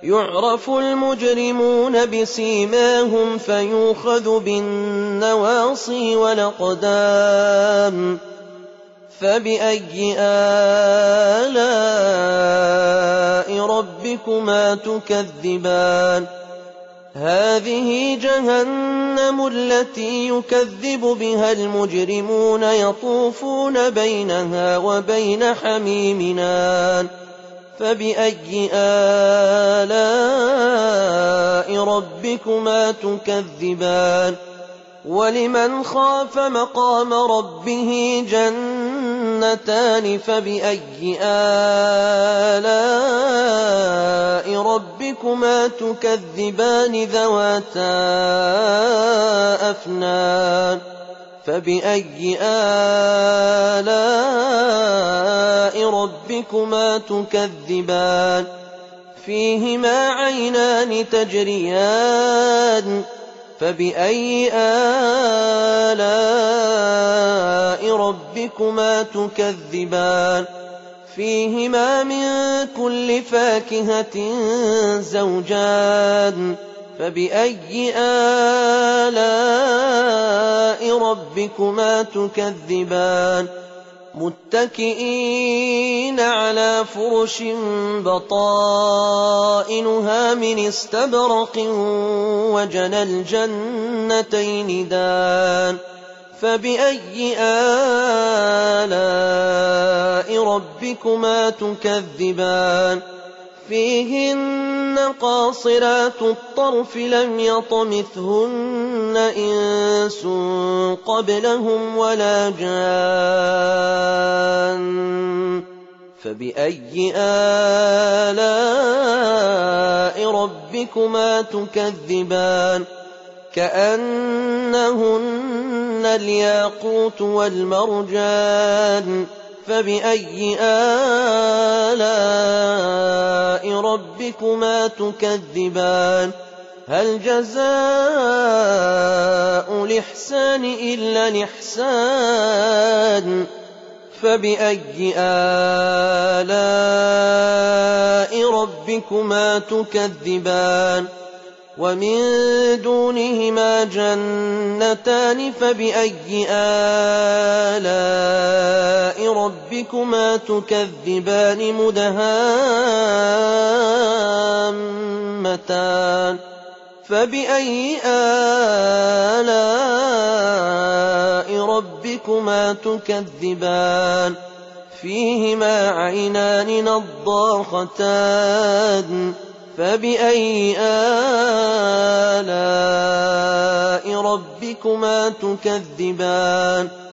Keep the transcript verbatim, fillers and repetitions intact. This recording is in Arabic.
يعرف المجرمون بسيماهم فيؤخذ بالنواصي والأقدام فبأي آلاء ربكما تكذبان هذه جهنم التي يكذب بها المجرمون يطوفون بينها وبين حميم آن فبأي آلاء ربكما تكذبان ولمن خاف مقام ربه جنتان فبأي آلاء ربكما تكذبان ذواتا أفنان فبأي آلاء ربكما تكذبان فيهما عينان تجريان فبأي آلاء ربكما تكذبان فيهما من كل فاكهة زوجان فبأي آلاء ربكما تكذبان متكئين على فرش بطائنها من استبرق وجنى الجنتين دان فبأي آلاء ربكما تكذبان فيهن قاصرات الطرف لم يطمثهن إنس قبلهم ولا جان فبأي آلاء ربكما تكذبان كأنهن الياقوت والمرجان فبأي آلاء ربكما تكذبان هل جزاء الإحسان إلا الإحسان فبأي آلاء ربكما تكذبان ومن دونهما جنتان فبأي آلاء ربكما تكذبان مدهامتان فبأي آلاء ربكما تكذبان فيهما عينان نضاختان فبأي آلاء ربكما تكذبان